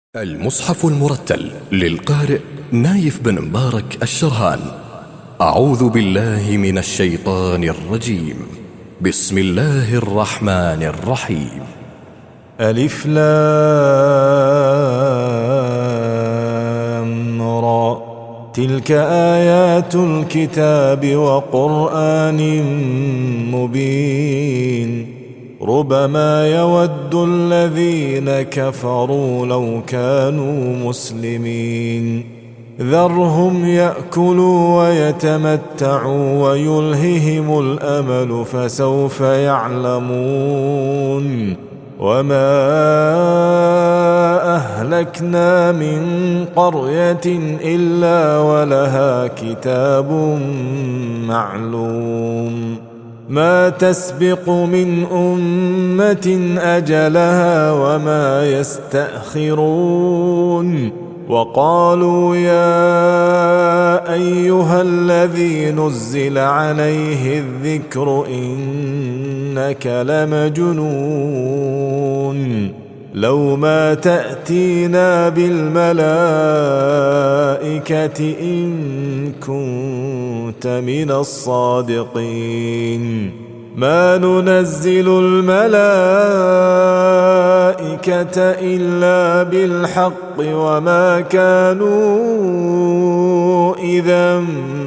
المصحف المرتل للقارئ نايف بن مبارك الشرهان. أعوذ بالله من الشيطان الرجيم. بسم الله الرحمن الرحيم. ألف لام را. تلك آيات الكتاب وقرآن مبين. ربما يود الذين كفروا لو كانوا مسلمين. ذرهم يأكلوا ويتمتعوا ويلههم الأمل فسوف يعلمون. وما أهلكنا من قرية إلا ولها كتاب معلوم. ما تسبق من أمة أجلها وما يستأخرون. وقالوا يا أيها الذي نزل عليه الذكر إنك لمجنون. لو ما تأتينا بالملائكة إن كنت من الصادقين. ما ننزل الملائكة إلا بالحق وما كانوا إذا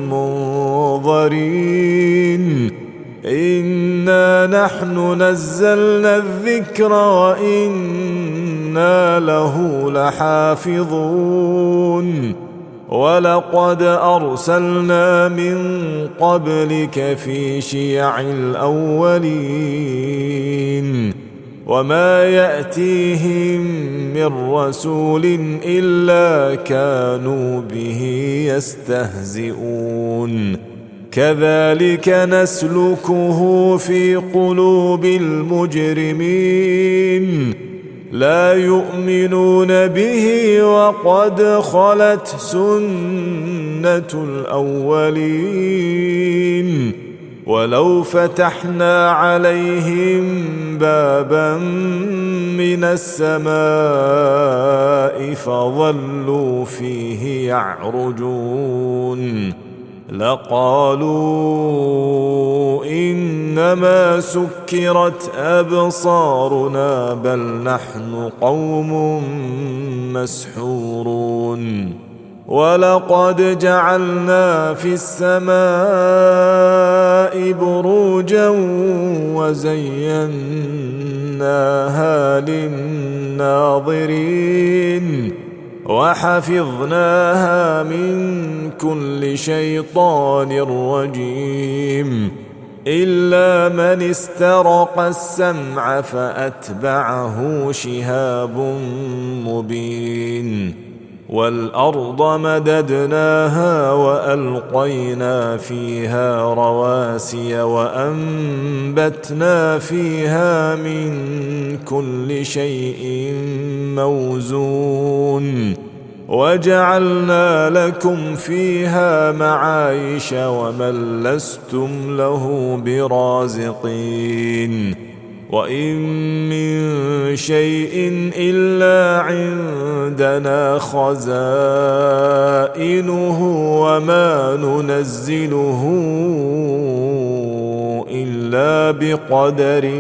منظرين. إنا نحن نزلنا الذكر وإنا له لحافظون. ولقد أرسلنا من قبلك في شيع الأولين. وما يأتيهم من رسول إلا كانوا به يستهزئون. كذلك نسلكه في قلوب المجرمين. لا يؤمنون به وقد خلت سنة الأولين. ولو فتحنا عليهم بابا من السماء فظلوا فيه يعرجون لقالوا إنما سكرت أبصارنا بل نحن قوم مسحورون. ولقد جعلنا في السماء بروجا وزيناها للناظرين. وحفظناها من كل شيطان رجيم إلا من استرق السمع فأتبعه شهاب مبين. والأرض مددناها وألقينا فيها رواسي وأنبتنا فيها من كل شيء موزون. وجعلنا لكم فيها معايش ومن لستم له برازقين. وإن من شيء إلا عندنا خزائنه وما ننزله إلا بقدر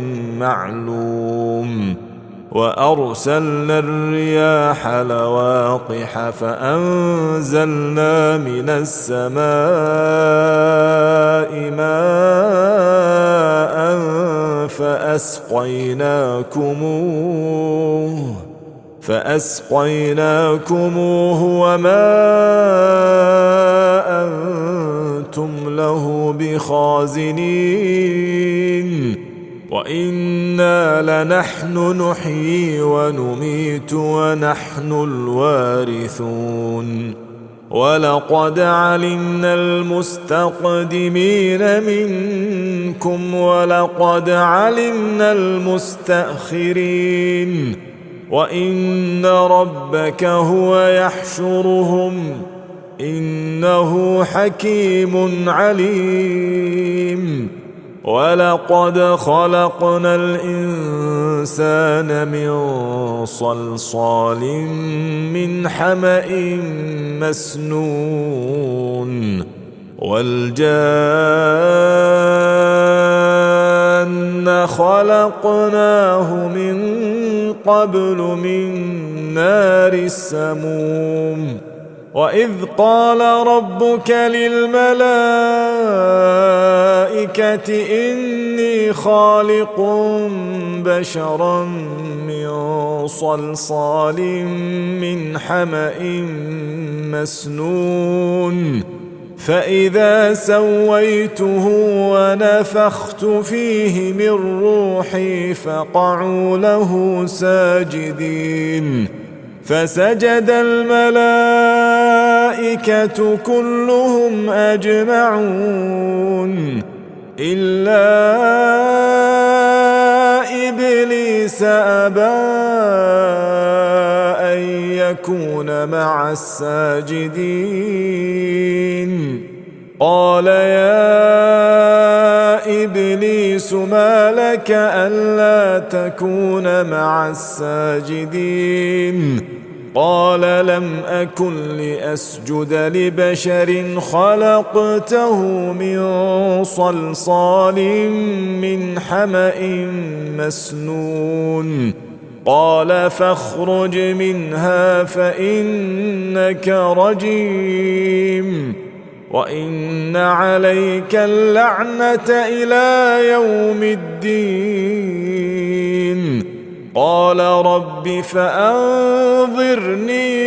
معلوم. وأرسلنا الرياح لواقح فأنزلنا من السماء ماء فأسقيناكموه وما أنتم له بخازنين. وإنا لنحن نحيي ونميت ونحن الوارثون. ولقد علمنا المستقدمين منكم ولقد علمنا المستأخرين. وإن ربك هو يحشرهم إنه حكيم عليم. ولقد خلقنا الإنسان من صلصال من حمأ مسنون والجان خلقناه من قبل من نار السموم وإذ قال ربك للملائكة إني خالق بشرا من صلصال من حمأ مسنون فإذا سويته ونفخت فيه من روحي فقعوا له ساجدين فسجد الملائكة كلهم أجمعون إلا إبليس أبى أن يكون مع الساجدين قال يا إبليس ما لك ألا تكون مع الساجدين قال لم أكن لأسجد لبشر خلقته من صلصال من حمأ مسنون قال فاخرج منها فإنك رجيم وإن عليك اللعنة إلى يوم الدين قال رب فأنظرني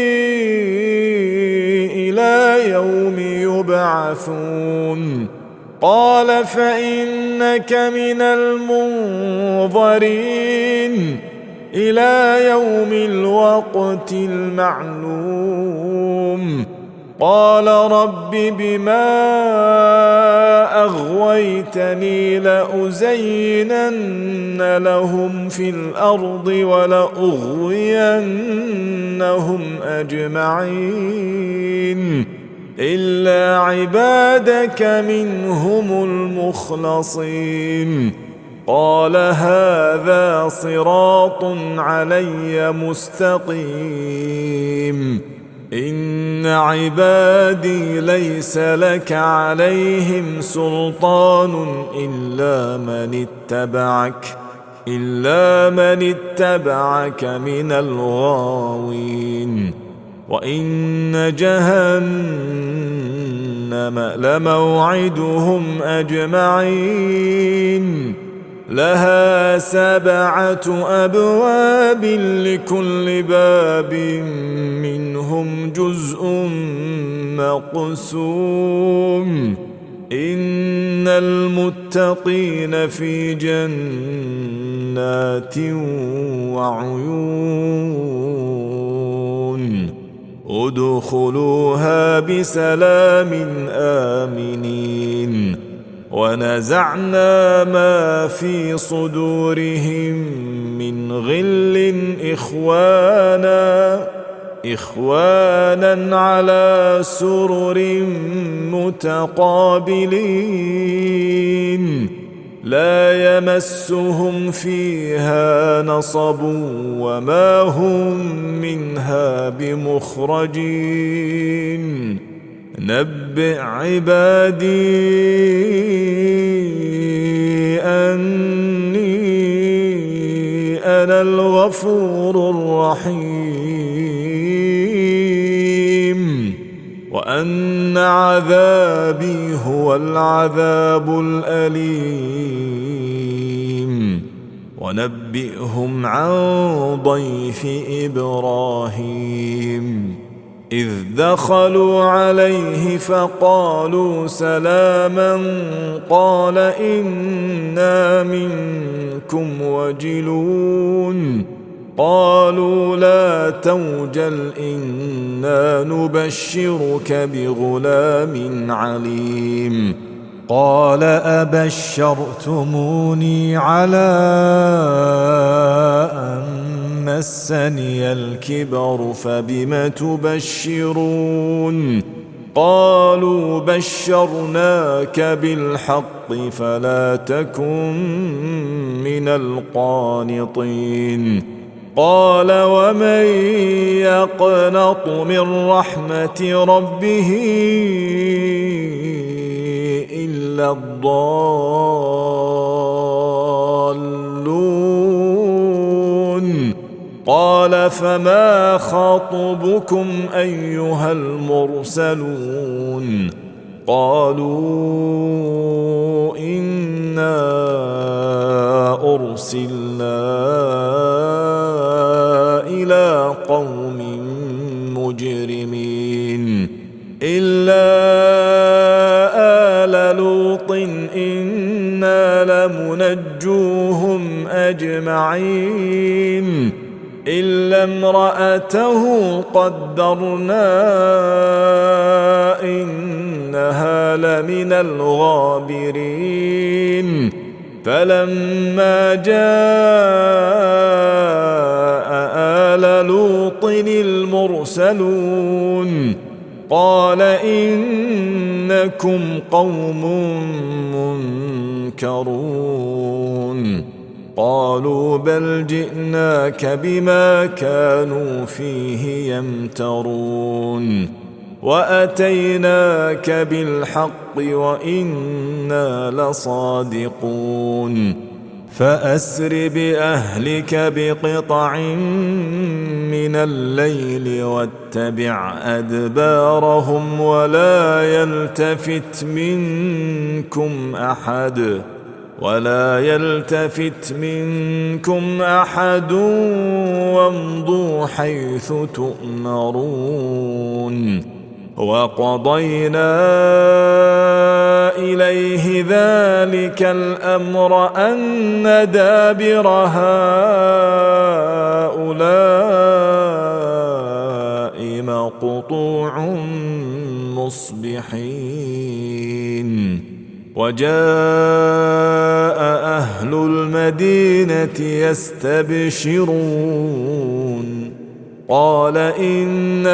إلى يوم يبعثون قال فإنك من المنظرين إلى يوم الوقت المعلوم قال رب بما أغويتني لأزينن لهم في الأرض ولأغوينهم أجمعين إلا عبادك منهم المخلصين قال هذا صراط علي مستقيم إن عبادي ليس لك عليهم سلطان إلا من اتبعك من الغاوين وإن جهنم لموعدهم أجمعين لها 7 أبواب لكل باب منهم جزء مقسوم إن المتقين في جنات وعيون ادخلوها بسلام آمنين ونزعنا ما في صدورهم من غل إخوانا على سرر متقابلين لا يمسهم فيها نصب وما هم منها بمخرجين نبئ عبادي أني أنا الغفور الرحيم وأن عذابي هو العذاب الأليم ونبئهم عن ضيف إبراهيم إذ دخلوا عليه فقالوا سلاما قال إنا منكم وجلون قالوا لا توجل إنا نبشرك بغلام عليم قال أبشرتموني على أن مسني الكبر فبم تبشرون قالوا بشرناك بالحق فلا تكن من القانطين قال ومن يقنط من رحمة ربه إلا الضالون قال فما خطبكم أيها المرسلون قالوا إنا أرسلنا إلى قوم مجرمين إلا آل لوط إنا لمنجوهم أجمعين إلا امرأته قدرنا إنها لمن الغابرين فلما جاء آل لوط المرسلون قال إنكم قوم منكرون قالوا بل جئناك بما كانوا فيه يمترون وأتيناك بالحق وإنا لصادقون فأسر بأهلك بقطع من الليل واتبع أدبارهم ولا يلتفت منكم أحد وامضوا حيث تؤمرون وقضينا إليه ذلك الأمر أن دابر هؤلاء مقطوع مصبحين وجاء أهل المدينة يستبشرون قال إن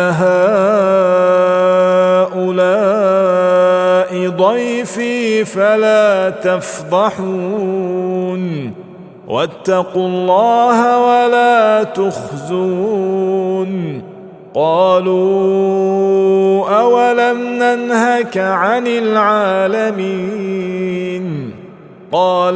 هؤلاء ضيفي فلا تفضحون واتقوا الله ولا تخزون قالوا أولم ننهك عن العالمين قال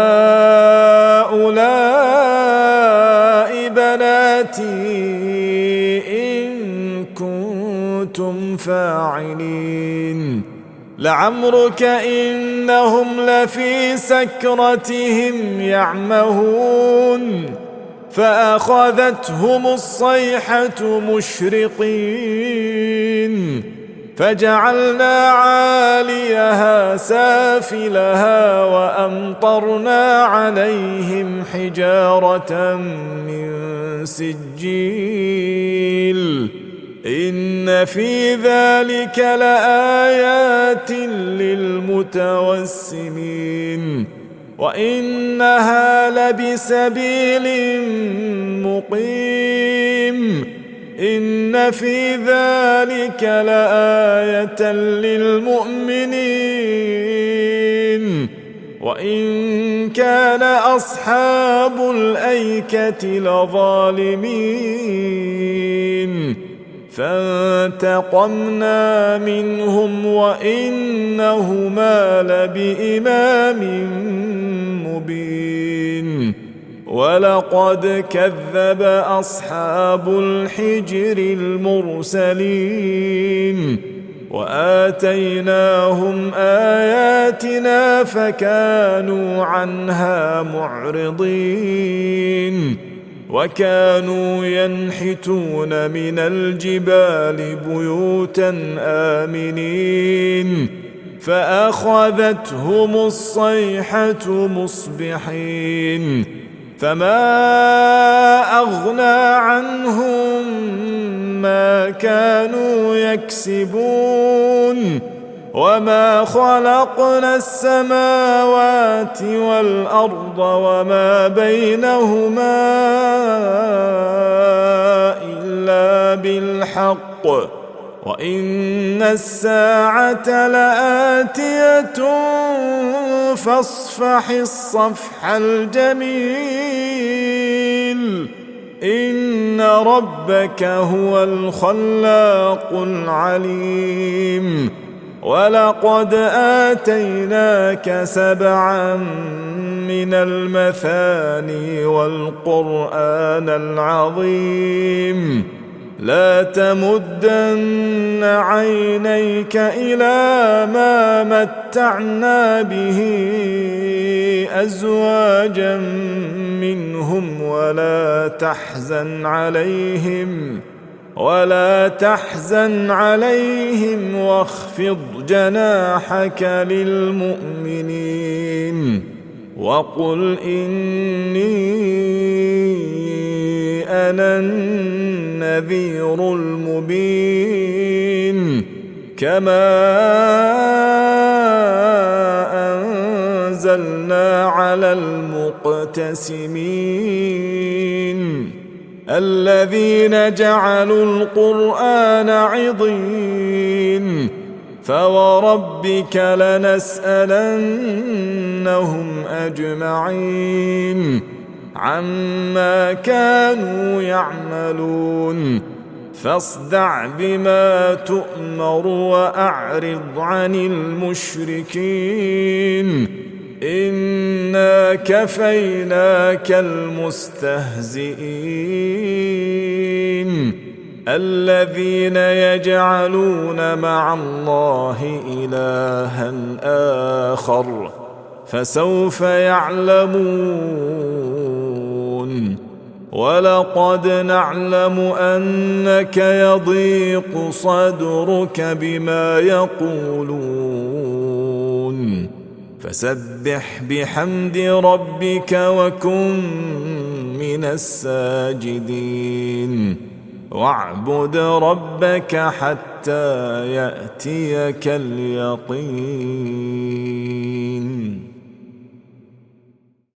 هؤلاء بناتي إن كنتم فاعلين لعمرك إنهم لفي سكرتهم يعمهون فأخذتهم الصيحة مشرقين فجعلنا عاليها سافلها وأمطرنا عليهم حجارة من سجيل إن في ذلك لآيات للمتوسمين وإنها لبسبيل مقيم إن في ذلك لآية للمؤمنين وإن كان أصحاب الأيكة لظالمين فانتقمنا منهم وإنهما لبإمام مبين ولقد كذب أصحاب الحجر المرسلين وآتيناهم آياتنا فكانوا عنها معرضين وكانوا ينحتون من الجبال بيوتا آمنين فأخذتهم الصيحة مصبحين فما أغنى عنهم ما كانوا يكسبون وما خلقنا السماوات والأرض وما بينهما إلا بالحق وإن الساعة لآتية فاصفح الصفح الجميل إن ربك هو الخلاق العليم ولقد آتيناك 7 من المثاني والقرآن العظيم لا تمدن عينيك إلى ما متعنا به أزواجا منهم ولا تحزن عليهم واخفض جناحك للمؤمنين وقل إني أنا النذير المبين كما أنزلنا على المقتسمين الذين جعلوا القرآن عضين فوربك لنسألنهم أجمعين عما كانوا يعملون فاصدع بما تؤمر وأعرض عن المشركين إنا كفيناك المستهزئين الذين يجعلون مع الله إلها آخر فسوف يعلمون ولقد نعلم أنك يضيق صدرك بما يقولون فسبح بحمد ربك وكن من الساجدين واعبد ربك حتى يأتيك اليقين.